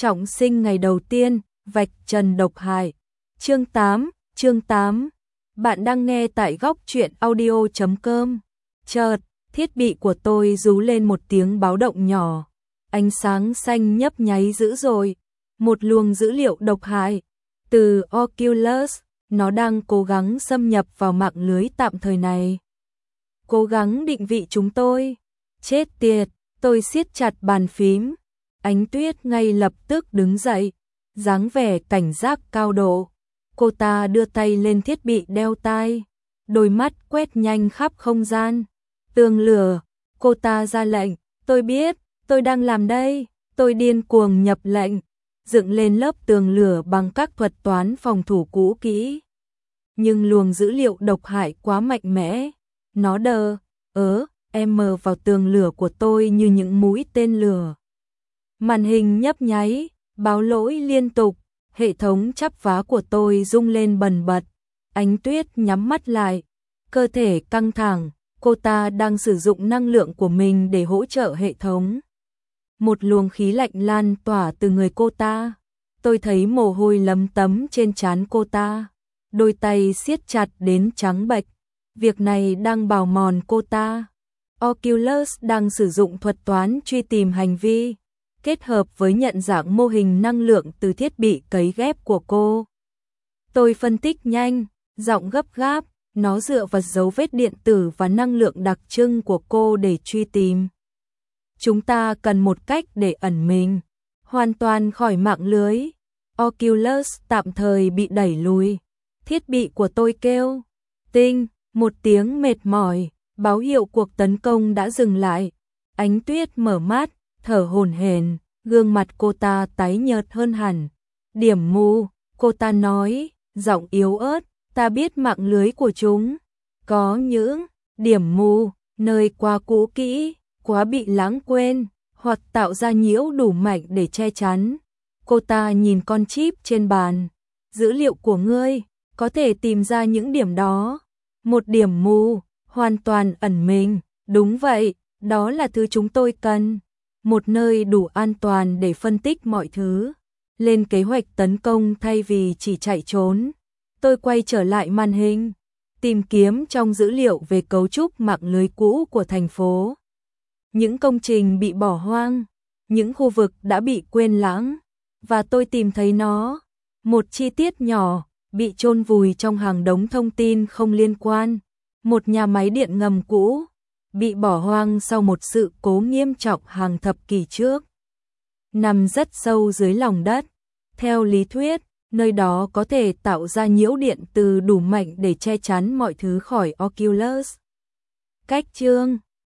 trọng sinh ngày đầu tiên, vạch trần độc hại. Chương 8. Bạn đang nghe tại góc truyện audio.com. Chợt, thiết bị của tôi rú lên một tiếng báo động nhỏ. Ánh sáng xanh nhấp nháy dữ dội. Một luồng dữ liệu độc hại từ Oculus, nó đang cố gắng xâm nhập vào mạng lưới tạm thời này. Cố gắng định vị chúng tôi. Chết tiệt, tôi siết chặt bàn phím. Ánh Tuyết ngay lập tức đứng dậy, dáng vẻ cảnh giác cao độ. Cô ta đưa tay lên thiết bị đeo tai, đôi mắt quét nhanh khắp không gian. Tường lửa, cô ta ra lệnh, tôi biết, tôi đang làm đây. Tôi điên cuồng nhập lệnh, dựng lên lớp tường lửa bằng các thuật toán phòng thủ cũ kỹ. Nhưng luồng dữ liệu độc hại quá mạnh mẽ, nó mờ vào tường lửa của tôi như những mũi tên lửa. Màn hình nhấp nháy, báo lỗi liên tục, hệ thống chắp vá của tôi rung lên bần bật. Ánh Tuyết nhắm mắt lại, cơ thể căng thẳng, cô ta đang sử dụng năng lượng của mình để hỗ trợ hệ thống. Một luồng khí lạnh lan tỏa từ người cô ta. Tôi thấy mồ hôi lấm tấm trên trán cô ta, đôi tay siết chặt đến trắng bệch. Việc này đang bào mòn cô ta. Oculus đang sử dụng thuật toán truy tìm hành vi, kết hợp với nhận dạng mô hình năng lượng từ thiết bị cấy ghép của cô. Tôi phân tích nhanh, giọng gấp gáp, nó dựa vào dấu vết điện tử và năng lượng đặc trưng của cô để truy tìm. Chúng ta cần một cách để ẩn mình, hoàn toàn khỏi mạng lưới. Oculus tạm thời bị đẩy lùi. Thiết bị của tôi kêu tinh, một tiếng mệt mỏi, báo hiệu cuộc tấn công đã dừng lại. Ánh Tuyết mở mắt, thở hổn hển, gương mặt cô ta tái nhợt hơn hẳn. Điểm mù, cô ta nói, giọng yếu ớt, ta biết mạng lưới của chúng có những điểm mù, nơi quá cũ kỹ, quá bị lãng quên, hoặc tạo ra nhiễu đủ mạnh để che chắn. Cô ta nhìn con chip trên bàn. Dữ liệu của ngươi có thể tìm ra những điểm đó. Một điểm mù, hoàn toàn ẩn mình. Đúng vậy, đó là thứ chúng tôi cần. Một nơi đủ an toàn để phân tích mọi thứ. Lên kế hoạch tấn công thay vì chỉ chạy trốn. Tôi quay trở lại màn hình, tìm kiếm trong dữ liệu về cấu trúc mạng lưới cũ của thành phố. Những công trình bị bỏ hoang, những khu vực đã bị quên lãng, và tôi tìm thấy nó. Một chi tiết nhỏ bị chôn vùi trong hàng đống thông tin không liên quan. Một nhà máy điện ngầm cũ bị bỏ hoang sau một sự cố nghiêm trọng hàng thập kỷ trước, nằm rất sâu dưới lòng đất. Theo lý thuyết, nơi đó có thể tạo ra nhiễu điện từ đủ mạnh để che chắn mọi thứ khỏi Oculus. Cách chương